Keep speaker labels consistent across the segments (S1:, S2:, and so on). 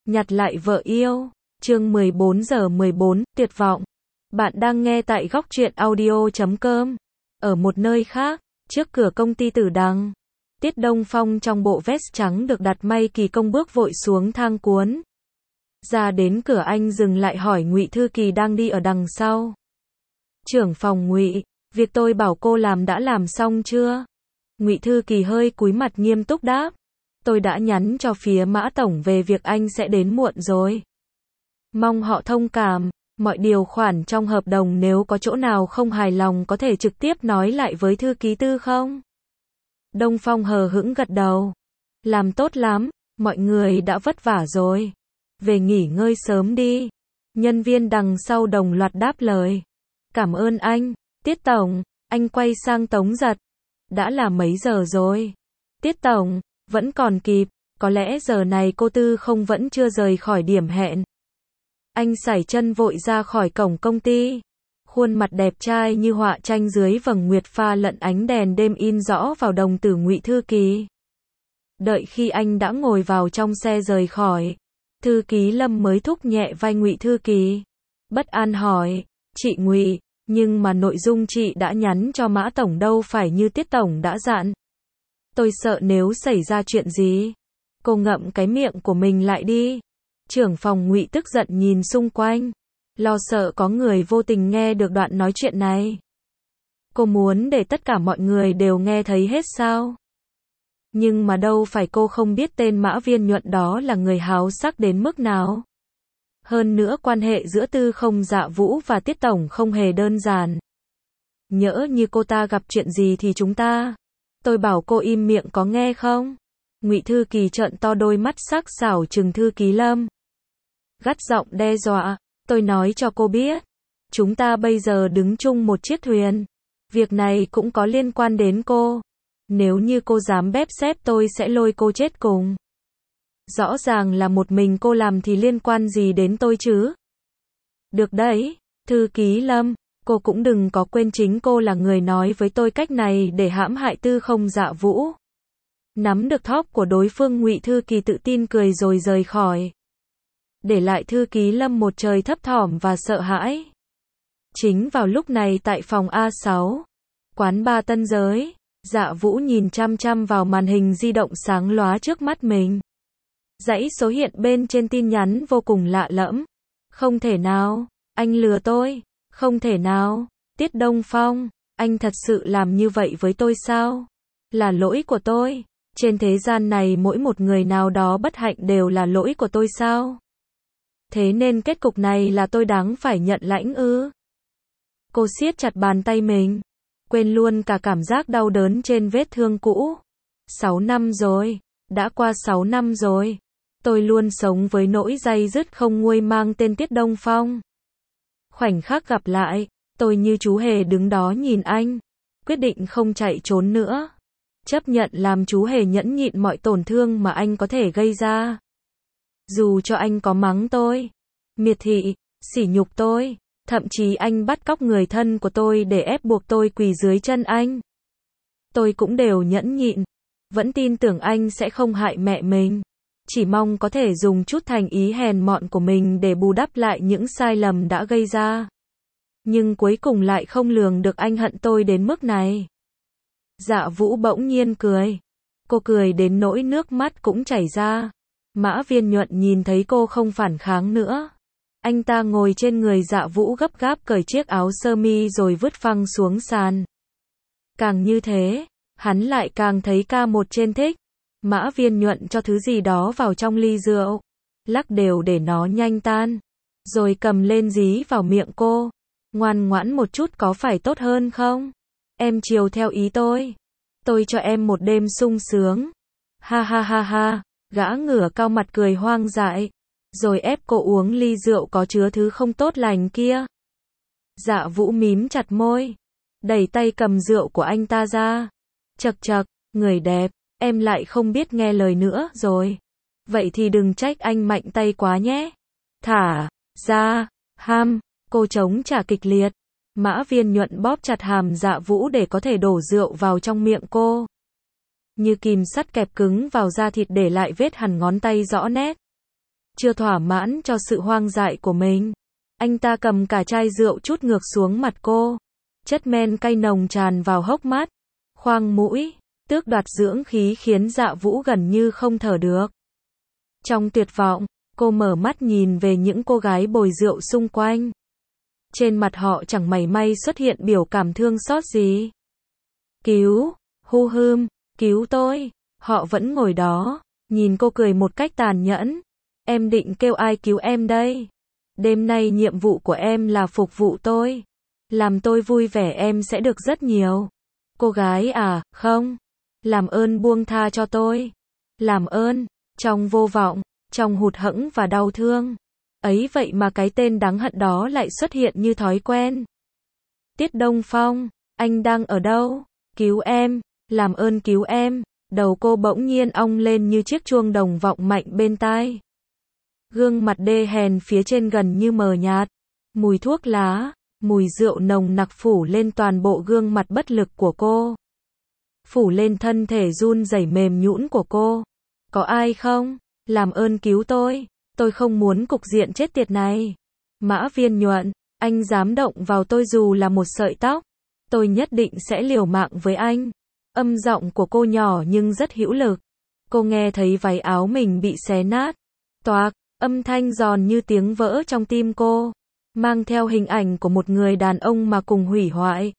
S1: Nhặt lại vợ yêu. Chương 14:14, tuyệt vọng. Bạn đang nghe tại góc truyện audio.com. Ở một nơi khác, trước cửa công ty Tử Đằng, Tiết Đông Phong trong bộ vest trắng được đặt may kỳ công bước vội xuống thang cuốn. Ra đến cửa anh dừng lại hỏi Ngụy Thư Kỳ đang đi ở đằng sau. Trưởng phòng Ngụy, việc tôi bảo cô làm đã làm xong chưa? Ngụy Thư Kỳ hơi cúi mặt nghiêm túc đáp. Tôi đã nhắn cho phía Mã Tổng về việc anh sẽ đến muộn rồi. Mong họ thông cảm, mọi điều khoản trong hợp đồng nếu có chỗ nào không hài lòng có thể trực tiếp nói lại với thư ký Tư không? Đông Phong hờ hững gật đầu. Làm tốt lắm, mọi người đã vất vả rồi. Về nghỉ ngơi sớm đi. Nhân viên đằng sau đồng loạt đáp lời. Cảm ơn anh, Tiết Tổng. Anh quay sang Tống Giật. Đã là mấy giờ rồi? Tiết Tổng, vẫn còn kịp, có lẽ giờ này cô Tư không vẫn chưa rời khỏi điểm hẹn. Anh sải chân vội ra khỏi cổng công ty. Khuôn mặt đẹp trai như họa tranh dưới vầng nguyệt pha lẫn ánh đèn đêm in rõ vào đồng tử Ngụy Thư Kỳ. Đợi khi anh đã ngồi vào trong xe rời khỏi, thư ký Lâm mới thúc nhẹ vai Ngụy Thư Kỳ. Bất an hỏi, chị Ngụy, nhưng mà nội dung chị đã nhắn cho Mã Tổng đâu phải như Tiết Tổng đã dặn. Tôi sợ nếu xảy ra chuyện gì. Cô ngậm cái miệng của mình lại đi. Trưởng phòng Ngụy tức giận nhìn xung quanh, lo sợ có người vô tình nghe được đoạn nói chuyện này. Cô muốn để tất cả mọi người đều nghe thấy hết sao? Nhưng mà đâu phải cô không biết tên Mã Viên Nhuận đó là người háo sắc đến mức nào. Hơn nữa quan hệ giữa Tư Không Dạ Vũ và Tiết Tổng không hề đơn giản. Nhỡ như cô ta gặp chuyện gì thì chúng ta... Tôi bảo cô im miệng có nghe không? Ngụy Thư Kỳ trợn to đôi mắt sắc sảo trừng thư ký Lâm. Gắt giọng đe dọa, tôi nói cho cô biết. Chúng ta bây giờ đứng chung một chiếc thuyền. Việc này cũng có liên quan đến cô. Nếu như cô dám bép xép tôi sẽ lôi cô chết cùng. Rõ ràng là một mình cô làm thì liên quan gì đến tôi chứ? Được đấy, thư ký Lâm. Cô cũng đừng có quên chính cô là người nói với tôi cách này để hãm hại Tư Không Dạ Vũ. Nắm được thóp của đối phương, Ngụy Thư Kỳ tự tin cười rồi rời khỏi. Để lại thư ký Lâm một trời thấp thỏm và sợ hãi. Chính vào lúc này tại phòng A6, quán bar Tân Giới, Dạ Vũ nhìn chăm chăm vào màn hình di động sáng lóa trước mắt mình. Dãy số hiện bên trên tin nhắn vô cùng lạ lẫm. Không thể nào, anh lừa tôi. Không thể nào, Tiết Đông Phong, anh thật sự làm như vậy với tôi sao? Là lỗi của tôi. Trên thế gian này mỗi một người nào đó bất hạnh đều là lỗi của tôi sao? Thế nên kết cục này là tôi đáng phải nhận lãnh ư? Cô siết chặt bàn tay mình, quên luôn cả cảm giác đau đớn trên vết thương cũ. 6 năm rồi, đã qua 6 năm rồi. Tôi luôn sống với nỗi day dứt không nguôi mang tên Tiết Đông Phong. Khoảnh khắc gặp lại, tôi như chú hề đứng đó nhìn anh, quyết định không chạy trốn nữa. Chấp nhận làm chú hề nhẫn nhịn mọi tổn thương mà anh có thể gây ra. Dù cho anh có mắng tôi, miệt thị, sỉ nhục tôi, thậm chí anh bắt cóc người thân của tôi để ép buộc tôi quỳ dưới chân anh. Tôi cũng đều nhẫn nhịn, vẫn tin tưởng anh sẽ không hại mẹ mình. Chỉ mong có thể dùng chút thành ý hèn mọn của mình để bù đắp lại những sai lầm đã gây ra. Nhưng cuối cùng lại không lường được anh hận tôi đến mức này. Dạ Vũ bỗng nhiên cười. Cô cười đến nỗi nước mắt cũng chảy ra. Mã Viên Nhuận nhìn thấy cô không phản kháng nữa. Anh ta ngồi trên người Dạ Vũ gấp gáp cởi chiếc áo sơ mi rồi vứt phăng xuống sàn. Càng như thế, hắn lại càng thấy K1 trên thích. Mã Viên Nhuận cho thứ gì đó vào trong ly rượu, lắc đều để nó nhanh tan, rồi cầm lên dí vào miệng cô. Ngoan ngoãn một chút có phải tốt hơn không? Em chiều theo ý tôi cho em một đêm sung sướng. Ha ha ha ha, gã ngửa cao mặt cười hoang dại, rồi ép cô uống ly rượu có chứa thứ không tốt lành kia. Dạ Vũ mím chặt môi, đẩy tay cầm rượu của anh ta ra. Chậc chậc, người đẹp. Em lại không biết nghe lời nữa rồi. Vậy thì đừng trách anh mạnh tay quá nhé. Thả ra, ham, cô chống trả kịch liệt. Mã Viên Nhuận bóp chặt hàm Dạ Vũ để có thể đổ rượu vào trong miệng cô. Như kìm sắt kẹp cứng vào da thịt để lại vết hằn ngón tay rõ nét. Chưa thỏa mãn cho sự hoang dại của mình, anh ta cầm cả chai rượu trút ngược xuống mặt cô. Chất men cay nồng tràn vào hốc mắt, khoang mũi, tước đoạt dưỡng khí khiến Dạ Vũ gần như không thở được. Trong tuyệt vọng, cô mở mắt nhìn về những cô gái bồi rượu xung quanh. Trên mặt họ chẳng mảy may xuất hiện biểu cảm thương xót gì. Cứu, hu hưm, cứu tôi. Họ vẫn ngồi đó, nhìn cô cười một cách tàn nhẫn. Em định kêu ai cứu em đây? Đêm nay nhiệm vụ của em là phục vụ tôi. Làm tôi vui vẻ em sẽ được rất nhiều. Cô gái à, không. Làm ơn buông tha cho tôi. Làm ơn. Trong vô vọng, trong hụt hẫng và đau thương. Ấy vậy mà cái tên đáng hận đó lại xuất hiện như thói quen. Tiết Đông Phong, anh đang ở đâu? Cứu em, làm ơn cứu em. Đầu cô bỗng nhiên ong lên như chiếc chuông đồng vọng mạnh bên tai. Gương mặt đê hèn phía trên gần như mờ nhạt. Mùi thuốc lá, mùi rượu nồng nặc phủ lên toàn bộ gương mặt bất lực của cô. Phủ lên thân thể run rẩy mềm nhũn của cô. Có ai không? Làm ơn cứu tôi không muốn cục diện chết tiệt này. Mã Viên Nhuận, anh dám động vào tôi dù là một sợi tóc. Tôi nhất định sẽ liều mạng với anh. Âm giọng của cô nhỏ nhưng rất hữu lực. Cô nghe thấy váy áo mình bị xé nát. Toạc, âm thanh giòn như tiếng vỡ trong tim cô. Mang theo hình ảnh của một người đàn ông mà cùng hủy hoại.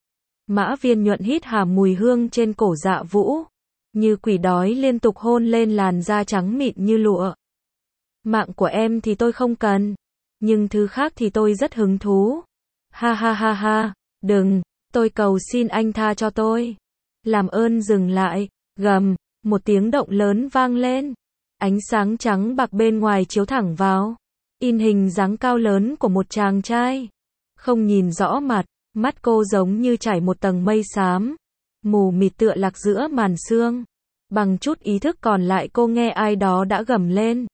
S1: Mã Viên Nhuận hít hà mùi hương trên cổ Dạ Vũ. Như quỷ đói liên tục hôn lên làn da trắng mịn như lụa. Mạng của em thì tôi không cần. Nhưng thứ khác thì tôi rất hứng thú. Ha ha ha ha, đừng, tôi cầu xin anh tha cho tôi. Làm ơn dừng lại, gầm, một tiếng động lớn vang lên. Ánh sáng trắng bạc bên ngoài chiếu thẳng vào. In hình dáng cao lớn của một chàng trai. Không nhìn rõ mặt, mắt cô giống như trải một tầng mây xám. Mù mịt tựa lạc giữa màn sương. Bằng chút ý thức còn lại cô nghe ai đó đã gầm lên.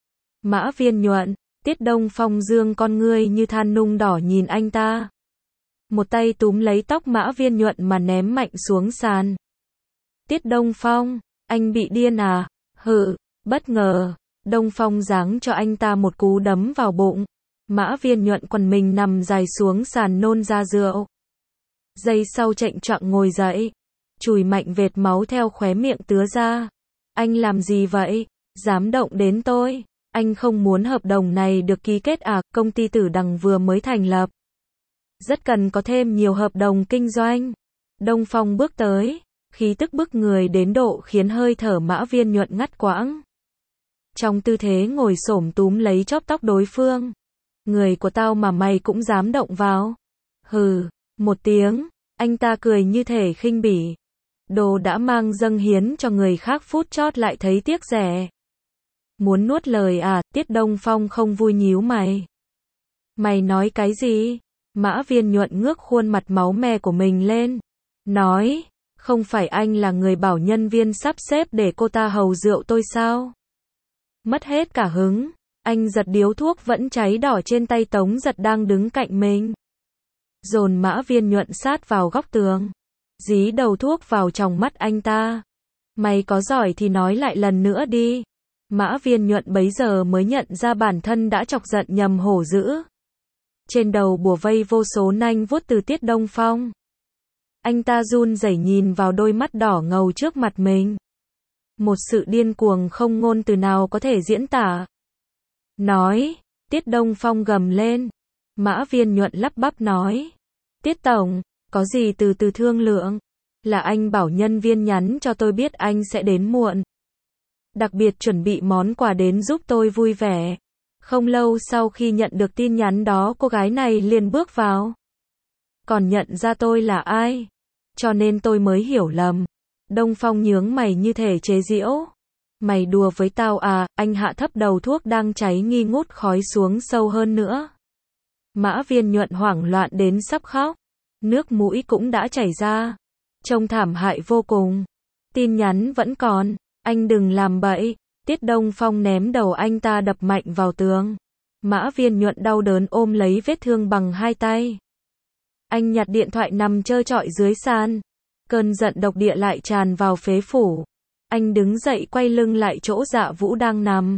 S1: Mã Viên Nhuận, Tiết Đông Phong dương con ngươi như than nung đỏ nhìn anh ta. Một tay túm lấy tóc Mã Viên Nhuận mà ném mạnh xuống sàn. Tiết Đông Phong, anh bị điên à? Hự, bất ngờ, Đông Phong giáng cho anh ta một cú đấm vào bụng. Mã Viên Nhuận quằn mình nằm dài xuống sàn nôn ra rượu. Giây sau chệch choạng ngồi dậy. Chùi mạnh vệt máu theo khóe miệng tứa ra. Anh làm gì vậy? Dám động đến tôi? Anh không muốn hợp đồng này được ký kết à? Công ty Tử Đằng vừa mới thành lập. Rất cần có thêm nhiều hợp đồng kinh doanh. Đông Phong bước tới. Khí tức bức người đến độ khiến hơi thở Mã Viên Nhuận ngắt quãng. Trong tư thế ngồi xổm túm lấy chóp tóc đối phương. Người của tao mà mày cũng dám động vào. Hừ, một tiếng. Anh ta cười như thể khinh bỉ. Đồ đã mang dâng hiến cho người khác phút chót lại thấy tiếc rẻ. Muốn nuốt lời à? Tiết Đông Phong không vui nhíu mày. Mày nói cái gì? Mã Viên Nhuận ngước khuôn mặt máu me của mình lên. Nói, không phải anh là người bảo nhân viên sắp xếp để cô ta hầu rượu tôi sao? Mất hết cả hứng, anh giật điếu thuốc vẫn cháy đỏ trên tay Tống Giật đang đứng cạnh mình. Dồn Mã Viên Nhuận sát vào góc tường. Dí đầu thuốc vào tròng mắt anh ta. Mày có giỏi thì nói lại lần nữa đi. Mã Viên Nhuận bấy giờ mới nhận ra bản thân đã chọc giận nhầm hổ dữ. Trên đầu bủa vây vô số nanh vuốt từ Tiết Đông Phong. Anh ta run rẩy nhìn vào đôi mắt đỏ ngầu trước mặt mình. Một sự điên cuồng không ngôn từ nào có thể diễn tả. Nói, Tiết Đông Phong gầm lên. Mã Viên Nhuận lắp bắp nói. Tiết Tổng, có gì từ từ thương lượng. Là anh bảo nhân viên nhắn cho tôi biết anh sẽ đến muộn. Đặc biệt chuẩn bị món quà đến giúp tôi vui vẻ. Không lâu sau khi nhận được tin nhắn đó cô gái này liền bước vào. Còn nhận ra tôi là ai. Cho nên tôi mới hiểu lầm. Đông Phong nhướng mày như thể chế giễu. Mày đùa với tao à? Anh hạ thấp đầu thuốc đang cháy nghi ngút khói xuống sâu hơn nữa. Mã Viên Nhuận hoảng loạn đến sắp khóc. Nước mũi cũng đã chảy ra. Trông thảm hại vô cùng. Tin nhắn vẫn còn. Anh đừng làm bậy. Tiết Đông Phong ném đầu anh ta đập mạnh vào tường. Mã Viên Nhuận đau đớn ôm lấy vết thương bằng hai tay. Anh nhặt điện thoại nằm trơ trọi dưới sàn. Cơn giận độc địa lại tràn vào phế phủ. Anh đứng dậy quay lưng lại chỗ Dạ Vũ đang nằm.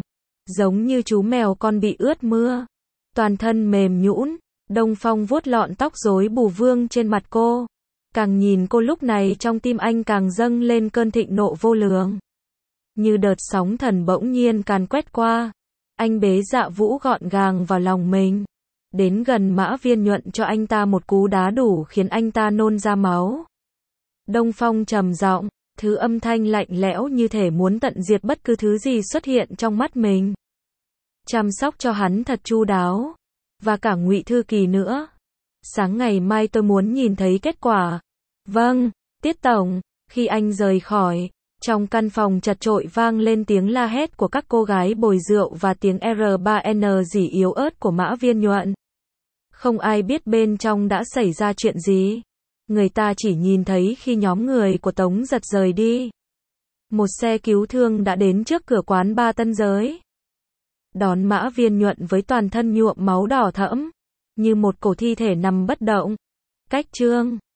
S1: giống như chú mèo con bị ướt mưa. Toàn thân mềm nhũn, Đông Phong vuốt lọn tóc rối bù vương trên mặt cô. Càng nhìn cô lúc này trong tim anh càng dâng lên cơn thịnh nộ vô lượng. Như đợt sóng thần bỗng nhiên càn quét qua. Anh bế Dạ Vũ gọn gàng vào lòng mình. Đến gần Mã Viên Nhuận cho anh ta một cú đá đủ khiến anh ta nôn ra máu. Đông Phong trầm giọng, thứ âm thanh lạnh lẽo như thể muốn tận diệt bất cứ thứ gì xuất hiện trong mắt mình. Chăm sóc cho hắn thật chu đáo. Và cả Ngụy Thư Kỳ nữa. Sáng ngày mai tôi muốn nhìn thấy kết quả. Vâng, Tiết Tổng. Khi anh rời khỏi, trong căn phòng chật chội vang lên tiếng la hét của các cô gái bồi rượu và tiếng R3N rỉ yếu ớt của Mã Viên Nhuận. Không ai biết bên trong đã xảy ra chuyện gì. Người ta chỉ nhìn thấy khi nhóm người của Tống Giật rời đi. Một xe cứu thương đã đến trước cửa quán Ba Tân Giới. Đón Mã Viên Nhuận với toàn thân nhuộm máu đỏ thẫm, như một cổ thi thể nằm bất động. Cách chương